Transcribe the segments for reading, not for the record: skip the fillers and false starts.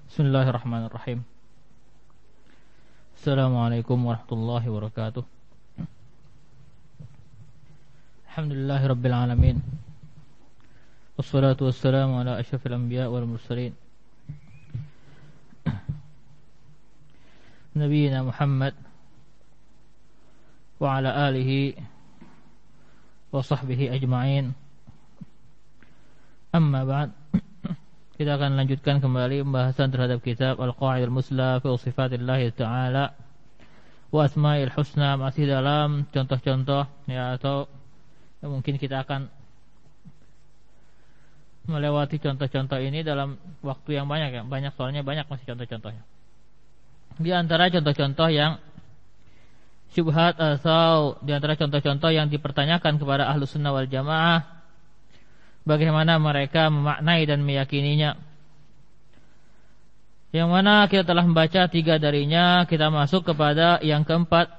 Bismillahirrahmanirrahim. Assalamualaikum warahmatullahi wabarakatuh. Alhamdulillahirabbil alamin. Wassalatu wassalamu ala asyrafil anbiya wal mursalin. Nabiyina Muhammad wa ala alihi wa sahbihi ajma'in. Amma ba'd. Kita akan lanjutkan kembali pembahasan terhadap kitab Al-Qa'idah Al-Musla fi Sifatillah Ta'ala wa Asma'il Husna, masih dalam contoh-contoh ya, atau mungkin kita akan melewati contoh-contoh ini dalam waktu yang banyak ya. Banyak, soalnya banyak masih contoh-contohnya. Di antara contoh-contoh yang syubhat atau di antara contoh-contoh yang dipertanyakan kepada Ahlus Sunnah wal Jamaah, bagaimana mereka memaknai dan meyakininya. Yang mana kita telah membaca 3 darinya, kita masuk kepada yang keempat.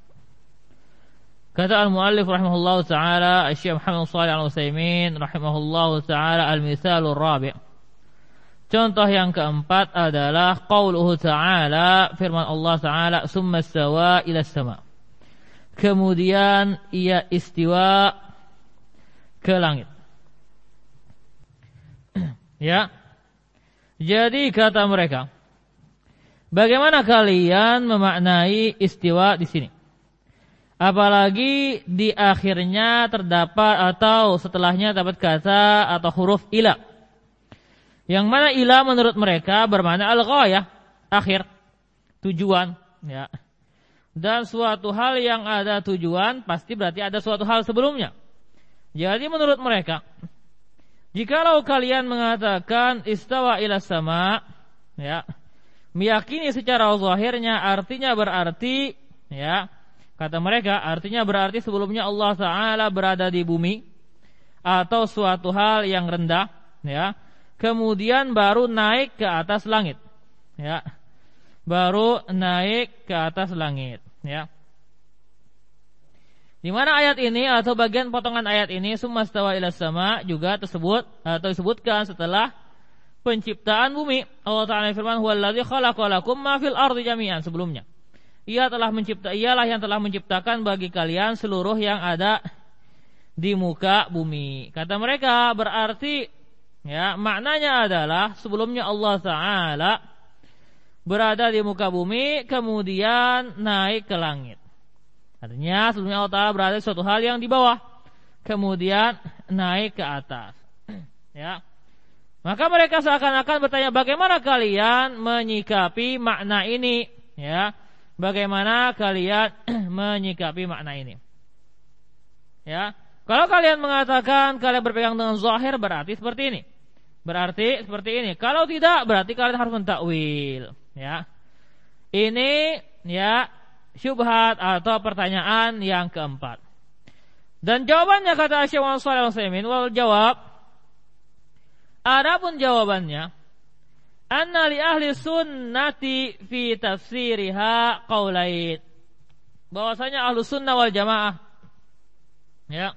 Kata al-muallif rahimahullahu ta'ala, Syekh Muhammad Shalih Al-Utsaimin rahimahullahu ta'ala, al-mithalur rabi'. Contoh yang keempat adalah qauluhu ta'ala, firman Allah ta'ala, summa istawa ila sama. Kemudian ia istiwa ke langit. Ya. Jadi kata mereka, bagaimana kalian memaknai istiwa di sini? Apalagi di akhirnya terdapat atau setelahnya dapat kata atau huruf ila. Yang mana ila menurut mereka bermakna al-ghayah, akhir, tujuan, ya. Dan suatu hal yang ada tujuan pasti berarti ada suatu hal sebelumnya. Jadi menurut mereka, jikalau kalian mengatakan istawa ila sama, ya, meyakini secara zahirnya, artinya berarti, ya, kata mereka, artinya berarti sebelumnya Allah Ta'ala berada di bumi atau suatu hal yang rendah, ya, kemudian baru naik ke atas langit, ya, baru naik ke atas langit, ya. Di mana ayat ini atau bagian potongan ayat ini summa stawa ila sama juga tersebut atau disebutkan setelah penciptaan bumi. Allah Ta'ala firman huwallazi khalaqalakum ma fil ardi jami'an, sebelumnya. Ialah yang telah menciptakan bagi kalian seluruh yang ada di muka bumi. Kata mereka berarti, ya, maknanya adalah sebelumnya Allah Ta'ala berada di muka bumi kemudian naik ke langit. Artinya sebelumnya Allah Ta'ala berada di suatu hal yang di bawah, kemudian naik ke atas. Ya. Maka mereka seakan-akan bertanya, bagaimana kalian menyikapi makna ini? Ya. Bagaimana kalian menyikapi makna ini? Ya. Kalau kalian mengatakan kalian berpegang dengan zahir, berarti seperti ini. Berarti seperti ini. Kalau tidak, berarti kalian harus mentakwil. Ya. Ini, ya, syubhat atau pertanyaan yang keempat. Dan jawabannya kata Syekh Muhammad Shalih Al-Utsaimin, wal jawab, adapun jawabannya, anna li ahli sunnati fi tafsiriha qaulain. Bahwasanya ahlu sunnah wal jamaah, ya,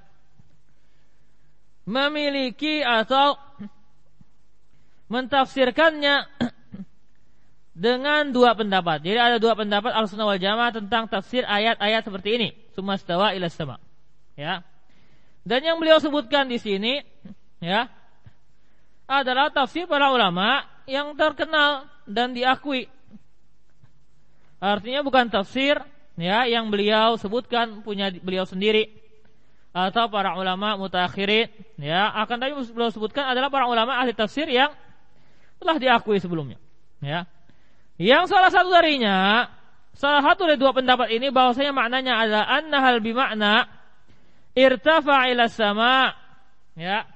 memiliki atau mentafsirkannya dengan 2 pendapat. Jadi ada 2 pendapat Ahlussunnah wal Jamaah tentang tafsir ayat-ayat seperti ini. Summa stawa ila sama. Ya. Dan yang beliau sebutkan di sini, ya, adalah tafsir para ulama yang terkenal dan diakui. Artinya bukan tafsir, ya, yang beliau sebutkan punya beliau sendiri atau para ulama mutaakhirin, ya, akan tapi beliau sebutkan adalah para ulama ahli tafsir yang telah diakui sebelumnya, ya. Yang salah satu dari 2 pendapat ini bahwasanya maknanya adalah annahal bimakna irtafa ila sama, ya.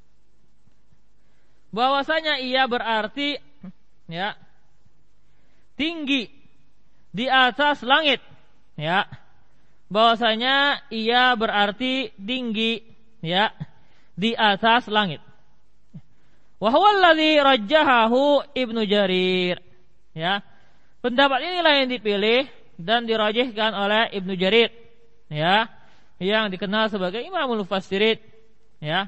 Bahwasanya ia berarti, ya, tinggi di atas langit, ya. Bahwasanya ia berarti tinggi, ya, di atas langit. Wa huwa alladhi rajjahahu Ibnu Jarir. Ya, pendapat inilah yang dipilih dan dirajihkan oleh Ibnu Jarir, ya, yang dikenal sebagai Imamul Mufassirin, ya.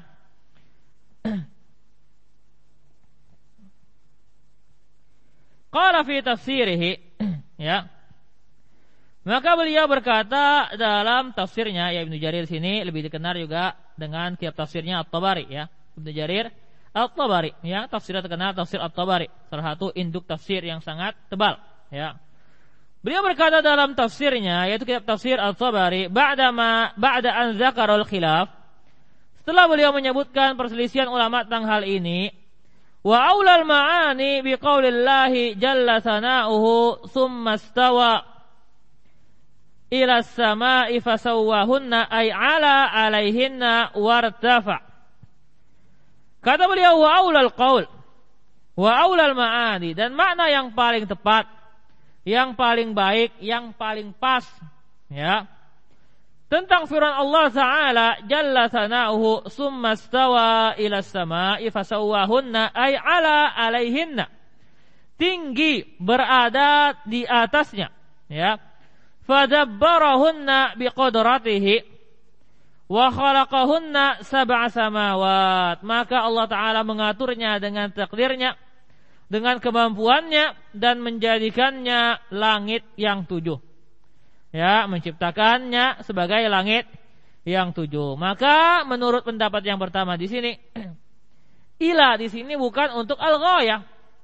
Qala fi tafsirihi, ya. Maka beliau berkata dalam tafsirnya, ya Ibnu Jarir sini lebih dikenal juga dengan kitab tafsirnya At-Tabari, ya. Ibnu Jarir At-Tabari, ya, tafsirnya terkenal tafsir At-Tabari, salah satu induk tafsir yang sangat tebal, ya. Beliau berkata dalam tafsirnya, yaitu kitab tafsir At-Tabari, ba'da an dzakarul khilaf, setelah beliau menyebutkan perselisihan ulama tentang hal ini, wa aulal ma'ani biqaulillahi jalla sana'uhu tsumma istawa ila as-sama'i fasawwahunna ay ala alaihinna wartafa. Kata beliau wa aulal qaul wa aulal ma'ani, dan makna yang paling tepat, yang paling baik, yang paling pas, ya, tentang firman Allah Ta'ala jalla sana'uhu summa stawa ila as-sama'i fasawwahunna ay ala alaihinna, tinggi berada di atasnya, ya, fadabbarahunna biqadratihi wa khalaqahunna sab'a samawat, maka Allah Ta'ala mengaturnya dengan takdirnya, dengan kemampuannya, dan menjadikannya langit yang 7, ya, menciptakannya sebagai langit yang 7. Maka menurut pendapat yang pertama di sini, ila di sini bukan untuk al-ghayah,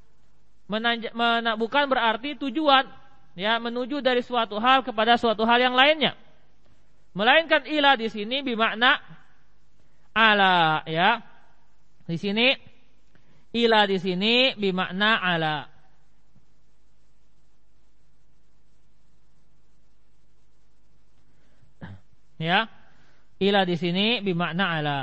bukan berarti tujuan, ya, menuju dari suatu hal kepada suatu hal yang lainnya, melainkan ila di sini bermakna ala, ya. Di sini ila di sini bermakna ala. Ya, ila di sini bermakna ala.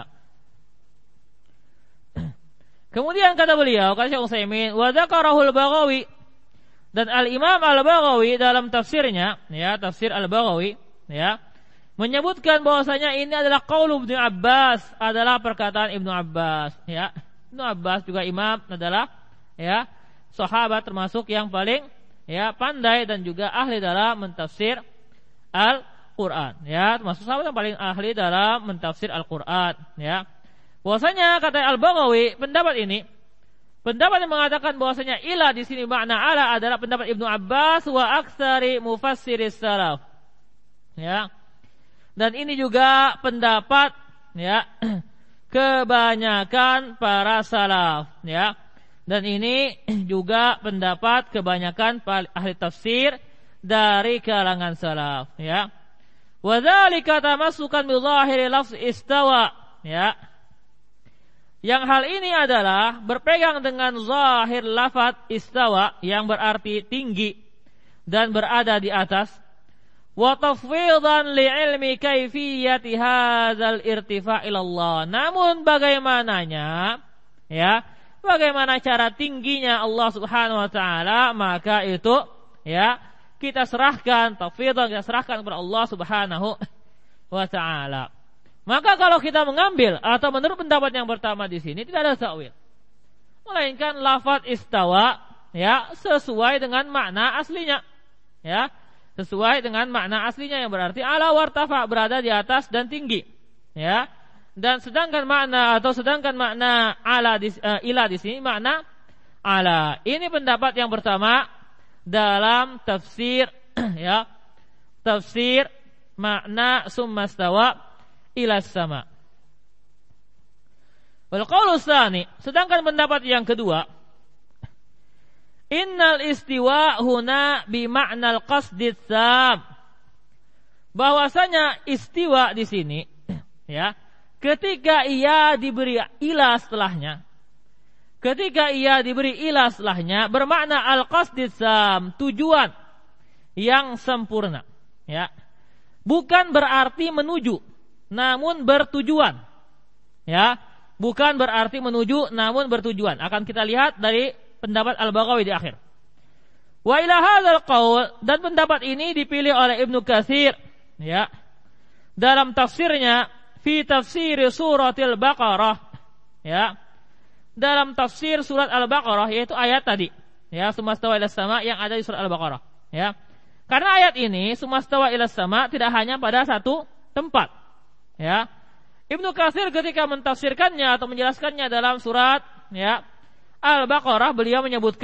Kemudian kata beliau, kata Syekh Utsaimin, wa dzakarahul Baghawi, dan Al-Imam Al-Baghawi dalam tafsirnya, ya, tafsir Al-Baghawi, ya, menyebutkan bahwasanya ini adalah qaul Ibnu Abbas, adalah perkataan Ibnu Abbas, ya. Ibnu Abbas juga imam, adalah, ya, sahabat termasuk yang paling, ya, pandai dan juga ahli dalam mentafsir Al-Quran, ya, termasuk sahabat yang paling ahli dalam mentafsir Al-Quran, ya. Bahwasanya kata Al-Baghawi, pendapat ini, pendapat yang mengatakan bahwasanya ila di sini makna ala adalah pendapat Ibnu Abbas wa aktsari mufassiris salaf, ya. Dan ini juga pendapat, ya, kebanyakan para salaf, ya. Dan ini juga pendapat kebanyakan ahli tafsir dari kalangan salaf, ya. Wa dzalika tamassukan bi dhahiri lafz istawa, ya. Yang hal ini adalah berpegang dengan zahir lafaz istawa yang berarti tinggi dan berada di atas. Wa tafwidan li ilmi kaifiyati hadzal irtifa' ila Allah. Namun bagaimananya, ya, bagaimana cara tingginya Allah Subhanahu wa taala, maka itu, ya, kita serahkan, tafwidan kita serahkan kepada Allah Subhanahu wa taala. Maka kalau kita mengambil atau menurut pendapat yang pertama di sini tidak ada ta'wil, melainkan lafaz istawa, ya, sesuai dengan makna aslinya, ya, sesuai dengan makna aslinya yang berarti ala wartafa, berada di atas dan tinggi, ya. Dan sedangkan makna ala ila di sini makna ala. Ini pendapat yang pertama dalam tafsir, ya, tafsir makna summa stawa ila sama. Wal qaulu tsani, sedangkan pendapat yang kedua, innal istiwa huna bi ma'nal qasdits sam. Bahwasanya istiwa di sini, ya, ketika ia diberi ila setelahnya, bermakna al-qasdits sam, tujuan yang sempurna, ya. Bukan berarti menuju, namun bertujuan, ya. Bukan berarti menuju namun bertujuan. Akan kita lihat dari pendapat Al-Baghawi di akhir. Wa ila hadzal qaul, dan pendapat ini dipilih oleh Ibnu Katsir, ya, dalam tafsirnya fi tafsir suratil Baqarah, ya, dalam tafsir surat Al-Baqarah, yaitu ayat tadi, ya, sumastawa ilas sama yang ada di surat Al-Baqarah, ya. Karena ayat ini sumastawa ilas sama tidak hanya pada satu tempat, ya. Ibnu Katsir ketika mentafsirkannya atau menjelaskannya dalam surat, ya, Al-Baqarah, beliau menyebutkan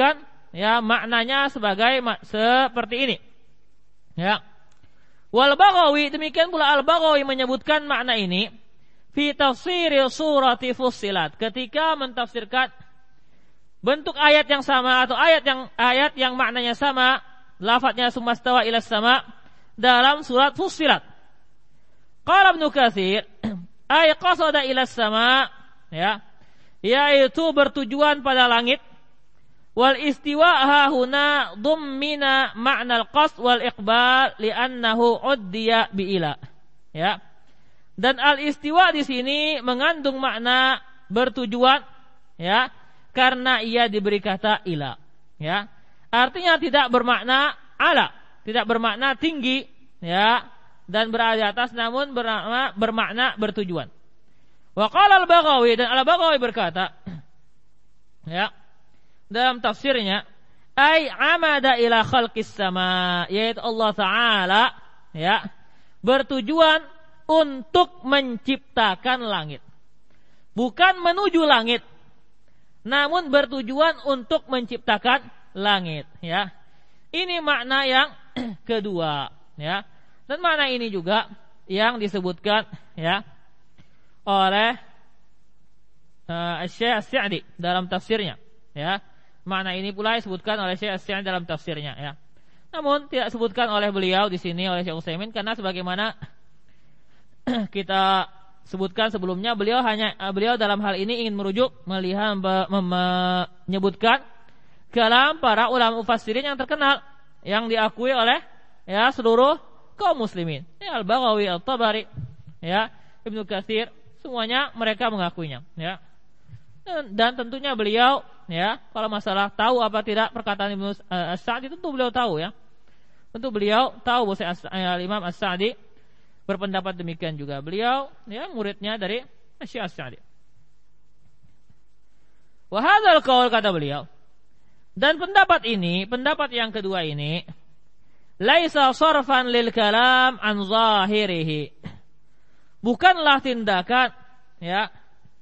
ya maknanya seperti ini. Ya. Wal Baghawi, demikian pula Al-Baghawi menyebutkan makna ini fi tafsir surati Fussilat, ketika mentafsirkan bentuk ayat yang sama atau ayat yang maknanya sama, lafadznya sumastawa ilas sama dalam surat Fussilat. Qala Ibnu Katsir ay qasada ilas sama, ya, yaitu bertujuan pada langit. Wal istiwa hahuna dhammina ma'na al-qasd wal iqbal li'annahu uddiya bi ila. Ya. Dan al-istiwa di sini mengandung makna bertujuan, ya, karena ia diberi kata ila, ya. Artinya tidak bermakna ala, tidak bermakna tinggi, ya, dan berada di atas, namun bermakna bertujuan. Wa qala Al-Baghawi, dan Al-Baghawi berkata, ya, dalam tafsirnya, ay amada ila khalqis sama, yaitu Allah Ta'ala, ya, bertujuan untuk menciptakan langit. Bukan menuju langit, namun bertujuan untuk menciptakan langit, ya. Ini makna yang kedua, ya. Dan makna ini juga yang disebutkan, ya, oleh Syekh As-Sa'di dalam tafsirnya, ya. Makna ini pula disebutkan oleh Syekh As-Sa'di dalam tafsirnya, ya. Namun tidak disebutkan oleh beliau di sini, oleh Syekh Utsaimin, karena sebagaimana kita sebutkan sebelumnya, beliau dalam hal ini ingin merujuk menyebutkan kalam para ulama mufassirin yang terkenal, yang diakui oleh, ya, seluruh kaum muslimin. Ya, Al-Baghawi, At-Tabari, ya, Ibnu Katsir, semuanya mereka mengakuinya, ya. Dan tentunya beliau, ya, kalau masalah tahu apa tidak perkataan Ibnu As-Sa'di, tentu beliau tahu, ya. Tentu beliau tahu bahwa Imam As-Sa'di berpendapat demikian juga. Beliau, ya, muridnya dari Syekh As-Sa'di. Wa hadzal qaul, kata beliau, dan pendapat yang kedua ini, laisa sarfan lil kalam an zahirihi, bukanlah tindakan, ya,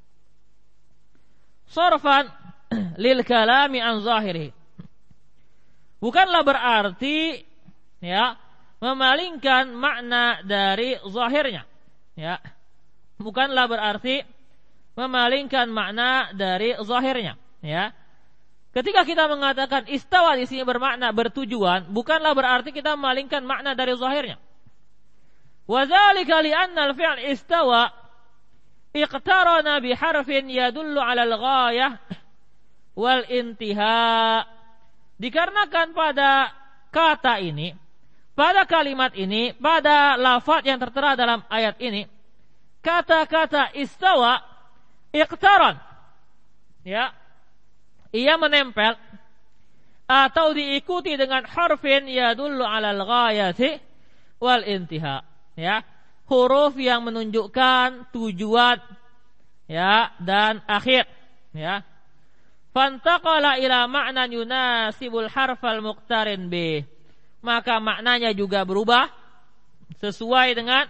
sarfan lil kalami an zahirihi, bukanlah berarti, ya, memalingkan makna dari zahirnya, ya. Bukanlah berarti memalingkan makna dari zahirnya, ya. Ketika kita mengatakan istawa di sini bermakna bertujuan, bukanlah berarti kita memalingkan makna dari zahirnya. Wa dzalika li anna al-fi'l istawa iqtarana bi harfin yadullu 'ala al-ghayah wal intiha. Dikarenakan pada kata ini, pada kalimat ini, pada lafaz yang tertera dalam ayat ini, kata-kata istawa iqtaran, ya, ia menempel atau diikuti dengan harfin yadullu 'alal ghayati wal intiha, ya, huruf yang menunjukkan tujuan, ya, dan akhir, ya. Fantaqala ila ma'nan yunasibul harfal muqtarin bih, maka maknanya juga berubah sesuai dengan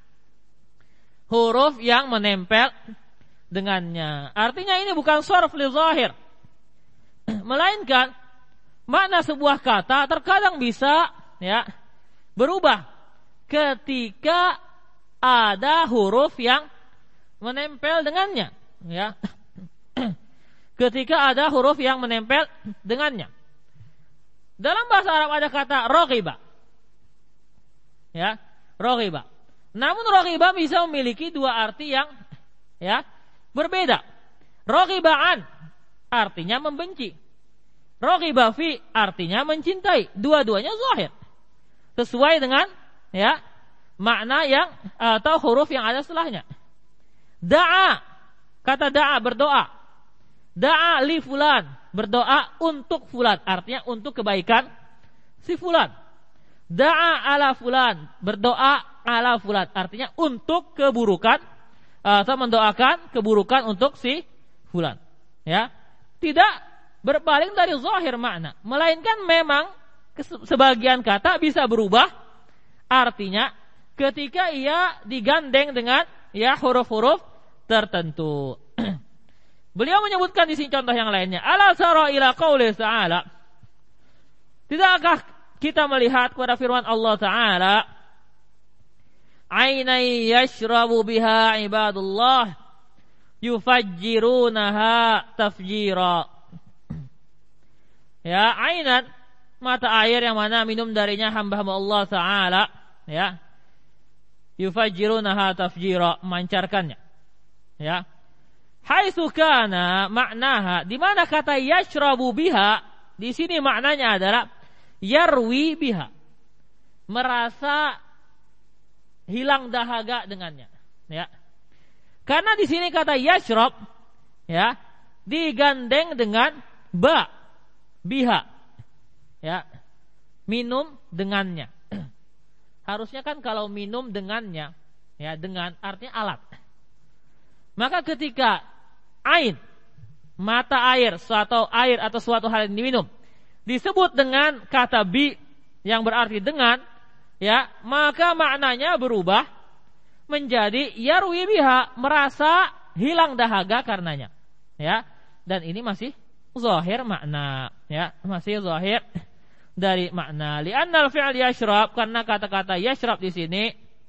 huruf yang menempel dengannya. Artinya ini bukan sarf li zahir, melainkan makna sebuah kata terkadang bisa, ya, berubah ketika ada huruf yang menempel dengannya, ya. Ketika ada huruf yang menempel dengannya. Dalam bahasa Arab ada kata raghiba, ya, raghiba. Namun raghiba bisa memiliki dua arti yang, ya, berbeda. Raghibaan artinya membenci, raghiba fi artinya mencintai. Dua-duanya zahir, sesuai dengan, ya, makna yang atau huruf yang ada setelahnya. Da'a, kata da'a berdoa. Da'a li fulan, berdoa untuk fulan, artinya untuk kebaikan si fulan. Da'a ala fulan, berdoa ala fulan, artinya untuk keburukan atau mendoakan keburukan untuk si fulan, ya. Tidak berpaling dari zahir makna, melainkan memang sebagian kata bisa berubah artinya ketika ia digandeng dengan, ya, huruf-huruf tertentu. Beliau menyebutkan di sini contoh yang lainnya. Ala tara ila qauli ta'ala, Tidakkah kita melihat pada firman Allah Ta'ala, ainai yashrabu biha ibadullah yufajjirunaha tafjira. Ya, ainan, mata air yang mana minum darinya hamba-hamba Allah Ta'ala, ya, yufajjirunaha tafjira, memancarkannya. Ya, haitsu kana maknaha, di mana kata yashrabu biha di sini maknanya adalah yarwi biha, merasa hilang dahaga dengannya. Ya, karena di sini kata yashrab, ya, digandeng dengan ba, biha, ya, minum dengannya. Harusnya kan kalau minum dengannya, ya, dengan artinya alat. Maka ketika ain, mata air, suatu air atau suatu hal yang diminum, disebut dengan kata bi yang berarti dengan, ya, maka maknanya berubah menjadi yarwi biha, merasa hilang dahaga karenanya. Ya, dan ini masih zahir makna, ya, masih zahir dari makna. Li'annal fi'l yashrab, karena kata-kata yashrab di sini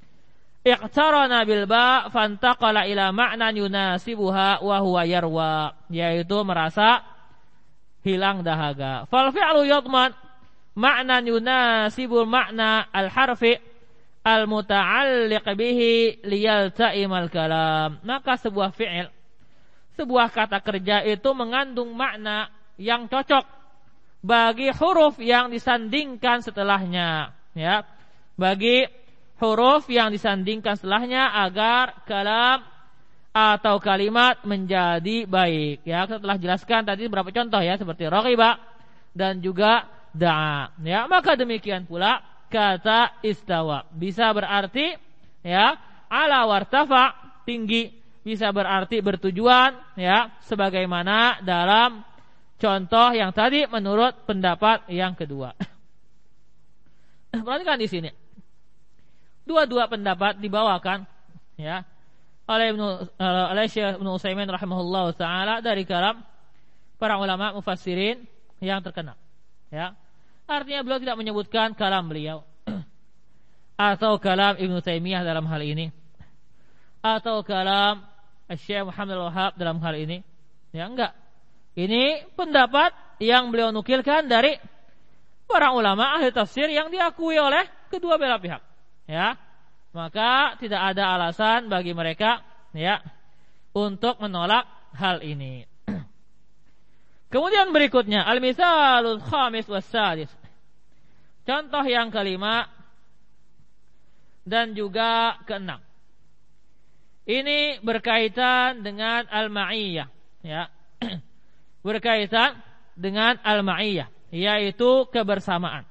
iqtarana bil ba fantaqala ila ma'nan yunasibuha wa huwa yarwa, yaitu merasa hilang dahaga. Fal fi'lu yadman ma'nan yunasibul ma'na al harfi al muta'alliq bihi liyalta'imal kalam. Maka sebuah fi'il, sebuah kata kerja itu mengandung makna yang cocok bagi huruf yang disandingkan setelahnya, ya, bagi huruf yang disandingkan setelahnya agar kalam atau kalimat menjadi baik. Ya, setelah jelaskan tadi beberapa contoh, ya, seperti raghiba dan juga da'a. Ya, maka demikian pula kata istawa bisa berarti, ya, ala wartafa, tinggi, bisa berarti bertujuan, ya, sebagaimana dalam contoh yang tadi menurut pendapat yang kedua. Perhatikan di sini. Dua-dua pendapat dibawakan, ya, oleh Syekh Ibnu Utsaimin rahimahullahu taala dari kalam para ulama mufassirin yang terkenal. Ya. Artinya beliau tidak menyebutkan kalam beliau atau kalam Ibnu Taimiyah dalam hal ini, atau kalam Syekh Muhammad Wahab dalam hal ini. Ya, enggak. Ini pendapat yang beliau nukilkan dari para ulama ahli tafsir yang diakui oleh kedua belah pihak. Ya, maka tidak ada alasan bagi mereka, ya, untuk menolak hal ini. Kemudian berikutnya al-mithalul khamis was-sadis. Contoh yang kelima dan juga keenam. Ini berkaitan dengan al-ma'iyyah, ya. Berkaitan dengan al-ma'iyyah, yaitu kebersamaan.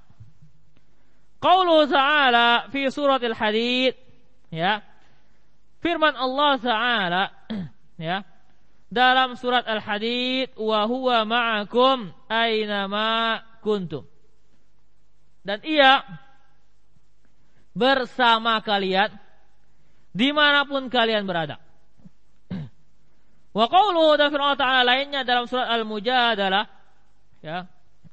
Qaulu ta'ala fi suratil Hadid, ya, firman Allah Ta'ala, ya, dalam surat Al-Hadid, wa huwa ma'akum aynama kuntum, dan ia bersama kalian dimanapun kalian berada. Wa qauluhu, dan firman Allah Ta'ala lainnya dalam surat Al-Mujadalah, ya,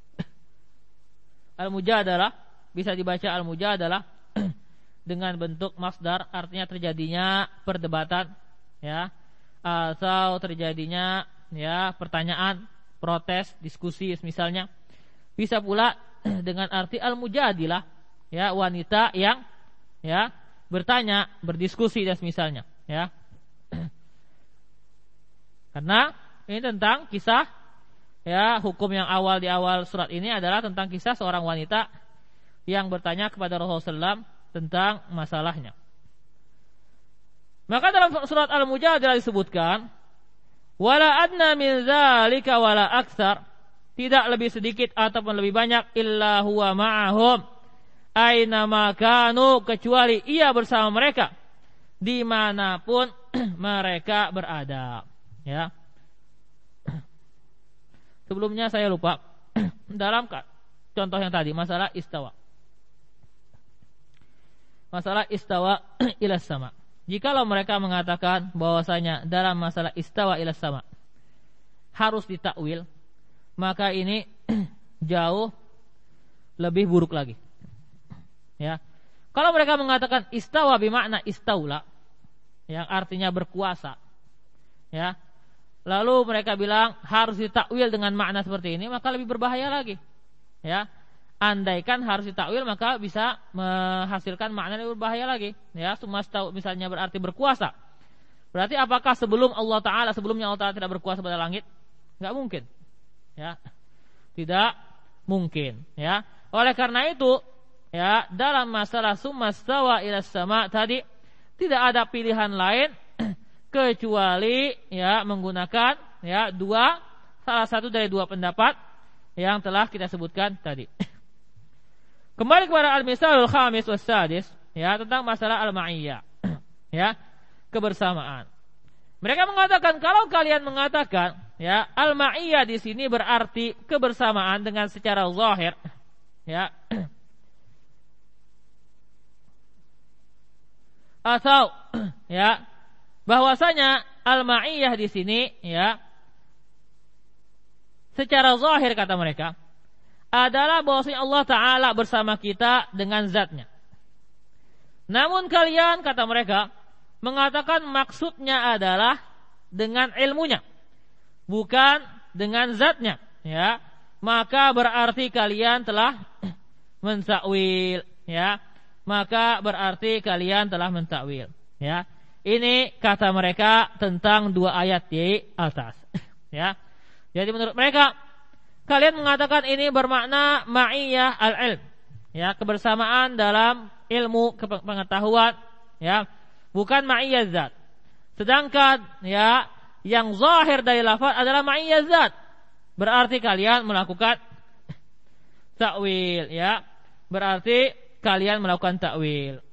Al-Mujadalah bisa dibaca al-mujadalah dengan bentuk masdar, artinya terjadinya perdebatan, ya, atau terjadinya, ya, pertanyaan, protes, diskusi misalnya. Bisa pula dengan arti al-mujadilah, ya, wanita yang, ya, bertanya, berdiskusi dan misalnya, ya. Karena ini tentang kisah, ya, hukum yang awal di awal surat ini adalah tentang kisah seorang wanita yang bertanya kepada Rasulullah SAW tentang masalahnya. Maka dalam surat Al-Mujadilah disebutkan, wala adna min dzalika wala aktsar, tidak lebih sedikit ataupun lebih banyak, illa huwa ma'ahum aina ma kanu, kecuali ia bersama mereka dimanapun mereka berada. Ya. Sebelumnya saya lupa dalam contoh yang tadi masalah istawa. Masalah istawa ilas sama. Jikalau mereka mengatakan bahwasanya dalam masalah istawa ilas sama harus ditakwil, maka ini jauh lebih buruk lagi. Ya. Kalau mereka mengatakan istawa bermakna istaula, yang artinya berkuasa, ya. Lalu mereka bilang harus ditakwil dengan makna seperti ini, maka lebih berbahaya lagi. Ya. Andaikan harus ditakwil maka bisa menghasilkan makna yang berbahaya lagi. Ya, sumastawa misalnya berarti berkuasa. Berarti apakah sebelumnya Allah Ta'ala tidak berkuasa pada langit? Enggak mungkin. Ya. Tidak mungkin, ya. Oleh karena itu, ya, dalam masalah sumastawa ilas sama tadi tidak ada pilihan lain kecuali ya menggunakan ya salah satu dari dua pendapat yang telah kita sebutkan tadi. Kembali kepada al-misalul khamis was sadis, ya, tentang masalah al-ma'iyyah, ya, kebersamaan. Mereka mengatakan kalau kalian mengatakan ya al-ma'iyyah di sini berarti kebersamaan dengan secara zahir, ya, atau ya bahwasanya al-ma'iyyah di sini ya secara zahir kata mereka adalah bahwasanya Allah Ta'ala bersama kita dengan zatnya. Namun kalian kata mereka mengatakan maksudnya adalah dengan ilmunya, bukan dengan zatnya, ya. Maka berarti kalian telah mentakwil, ya. Maka berarti kalian telah mentakwil, ya. Ini kata mereka tentang dua ayat di atas, ya. Jadi menurut mereka kalian mengatakan ini bermakna ma'iyyah al-ilm, ya, kebersamaan dalam ilmu pengetahuan, ya, bukan ma'iyyah zat. Sedangkan ya yang zahir dari lafaz adalah ma'iyyah zat. Berarti kalian melakukan takwil, ya. Berarti kalian melakukan takwil.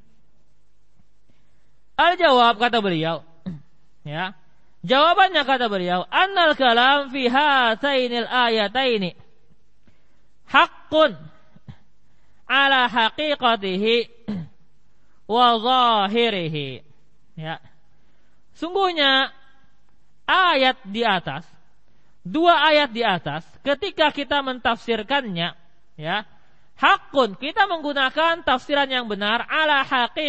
Al-jawab kata beliau, ya. Jawabannya kata beliau, annal kalam fi hatainil ayataini haqqun ala haqiqatihi wa zahirihi. Ya. Sungguhnya ayat di atas, dua ayat di atas, ketika kita mentafsirkannya, ya, haqqun, kita menggunakan tafsiran yang benar ala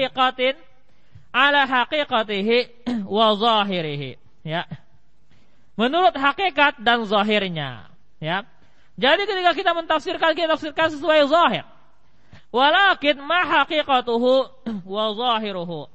haqiqatihi wa zahirihi. Ya, menurut hakikat dan zahirnya, ya. Jadi ketika kita mentafsirkan, kita tafsirkan sesuai zahir. Walakin ma haqiqatuhu wa zahiruhu.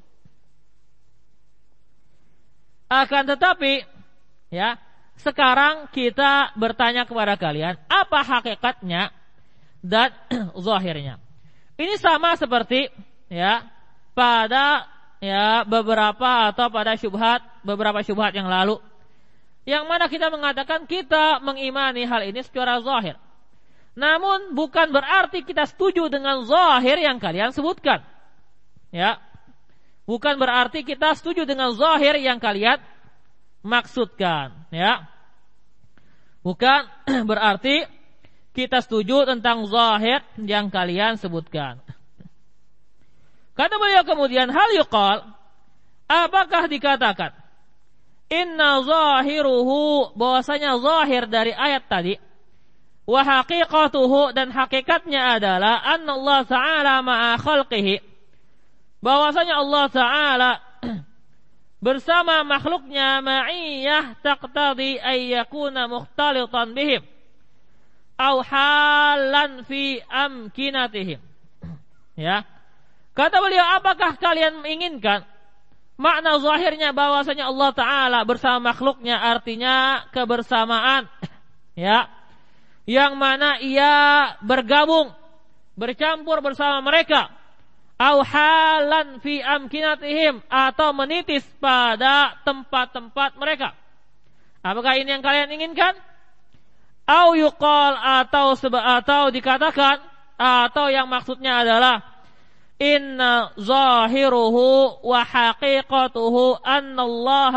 Akan tetapi, ya, sekarang kita bertanya kepada kalian, apa hakikatnya dan zahirnya? Ini sama seperti, ya, pada ya beberapa syubhat yang lalu, yang mana kita mengatakan kita mengimani hal ini secara zahir. Namun bukan berarti kita setuju dengan zahir yang kalian sebutkan. Ya. Bukan berarti kita setuju dengan zahir yang kalian maksudkan, ya. Bukan berarti kita setuju tentang zahir yang kalian sebutkan. Kata beliau kemudian, hal yuqal, apakah dikatakan inna zahiruhu, bahwasanya zahir dari ayat tadi, wa haqiqatuhu, dan hakikatnya adalah anna Allah Ta'ala ma'a khalqihi, bahwasanya Allah Ta'ala bersama makhluknya ma'iyyah taqtadi ay yakuna mukhtalitan bihim aw halan fi amkinatihim. Ya. Kata beliau, apakah kalian menginginkan makna zahirnya bahwasanya Allah Ta'ala bersama makhluknya, artinya kebersamaan, ya, yang mana ia bergabung, bercampur bersama mereka, au halan fi amkinatihim, atau menitis pada tempat-tempat mereka. Apakah ini yang kalian inginkan? Au yuqal, atau dikatakan, atau yang maksudnya adalah inna zahiruhu wa haqiqatuhu anna Allah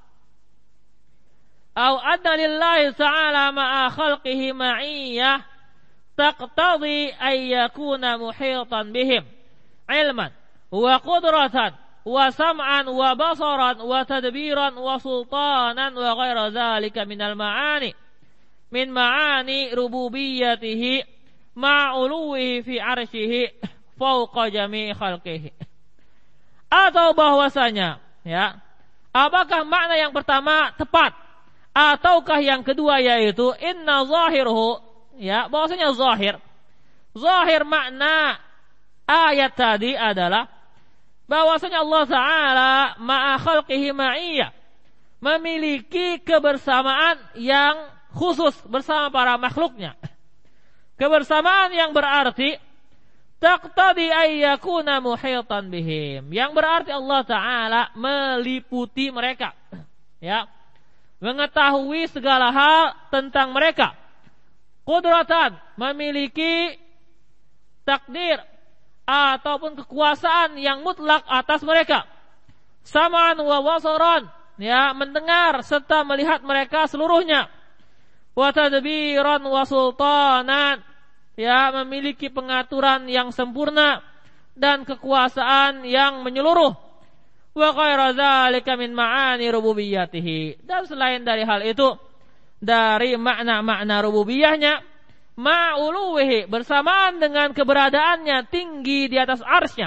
aw anna lillahi ta'ala ma'a khalqihi ma'iyyah taqtadi ay yakuna muhitan bihim ilman wa qudratan wa sam'an wa basaran wa tadbiran wa sultanan wa ghaira dhalika minal ma'ani min ma'ani rububiyyatihi ma'uluhi fi arsyihi fauqa jami'i khalqihi. Atau bahwasanya, ya, apakah makna yang pertama tepat ataukah yang kedua yaitu inna zahiruhu, ya, bahwasanya zahir makna ayat tadi adalah bahwasanya Allah Ta'ala ma'a khalqihi ma'iyah, memiliki kebersamaan yang khusus bersama para makhluknya. Kebersamaan yang berarti taqtadi ayyakuna muhitan bihim, yang berarti Allah Ta'ala meliputi mereka, ya, mengetahui segala hal tentang mereka. Qudratan, memiliki takdir ataupun kekuasaan yang mutlak atas mereka. Sam'an wa basaran, ya, mendengar serta melihat mereka seluruhnya. Wa tadbiran wa sultanan, ya, memiliki pengaturan yang sempurna dan kekuasaan yang menyeluruh. Wa ghaira dzalika min ma'ani rububiyyatihi, dan selain dari hal itu dari makna-makna rububiyahnya, ma'uluhi, bersamaan dengan keberadaannya tinggi di atas arsy-Nya,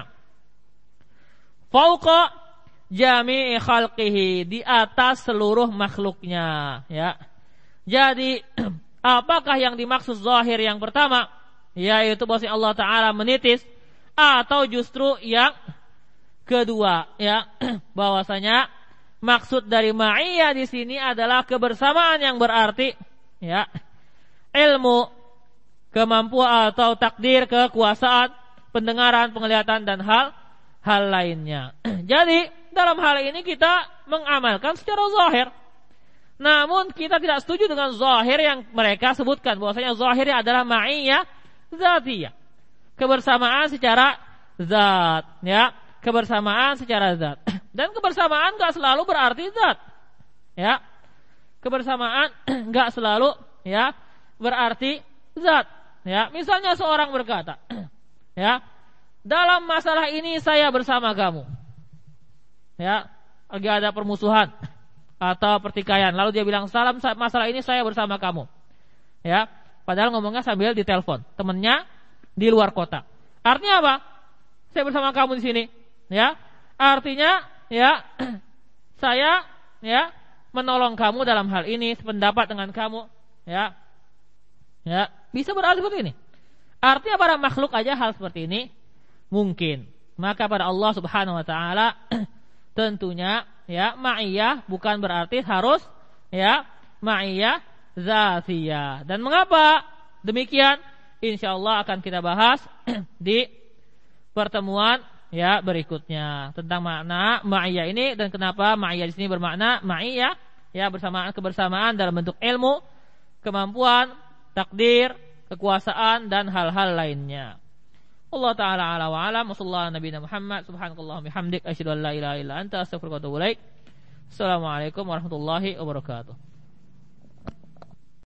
fauqa jami'i khalqihi, di atas seluruh makhluknya, ya. Jadi apakah yang dimaksud zahir yang pertama, yaitu bahwa Allah Ta'ala menitis, atau justru yang kedua, ya, bahwasanya maksud dari ma'iyah di sini adalah kebersamaan yang berarti, ya, ilmu, kemampuan atau takdir, kekuasaan, pendengaran, penglihatan dan hal lainnya. Jadi dalam hal ini kita mengamalkan secara zahir. Namun kita tidak setuju dengan zahir yang mereka sebutkan, bahwasanya zahirnya adalah ma'iyah zatiyah, kebersamaan secara zat, ya, kebersamaan secara zat. Dan kebersamaan enggak selalu berarti zat, ya. Kebersamaan enggak selalu, ya, berarti zat, ya. Misalnya seorang berkata, ya, dalam masalah ini saya bersama kamu, ya, lagi ada permusuhan atau pertikaian, lalu dia bilang dalam masalah ini saya bersama kamu, ya, padahal ngomongnya sambil ditelepon temennya di luar kota. Artinya apa? Saya bersama kamu di sini, ya, artinya, ya, saya, ya, menolong kamu dalam hal ini, sependapat dengan kamu, ya, ya, bisa berarti seperti ini. Artinya pada makhluk aja hal seperti ini mungkin. Maka pada Allah Subhanahu Wa Taala tentunya, ya, ma'iyah bukan berarti harus, ya, ma'iyah zatiyah. Dan mengapa demikian? Insyaallah akan kita bahas di pertemuan, ya, berikutnya tentang makna ma'iyah ini dan kenapa ma'iyah di sini bermakna ma'iyah, ya, kebersamaan dalam bentuk ilmu, kemampuan, takdir, kekuasaan dan hal-hal lainnya. Allah Ta'ala ala wa alam. Wassallallahu ala nabiyina Muhammad. Subhanakallahumma bihamdik asyhadu an la ilaha illa anta astaghfiruka wa atubu ilaik. Assalamualaikum warahmatullahi wabarakatuh.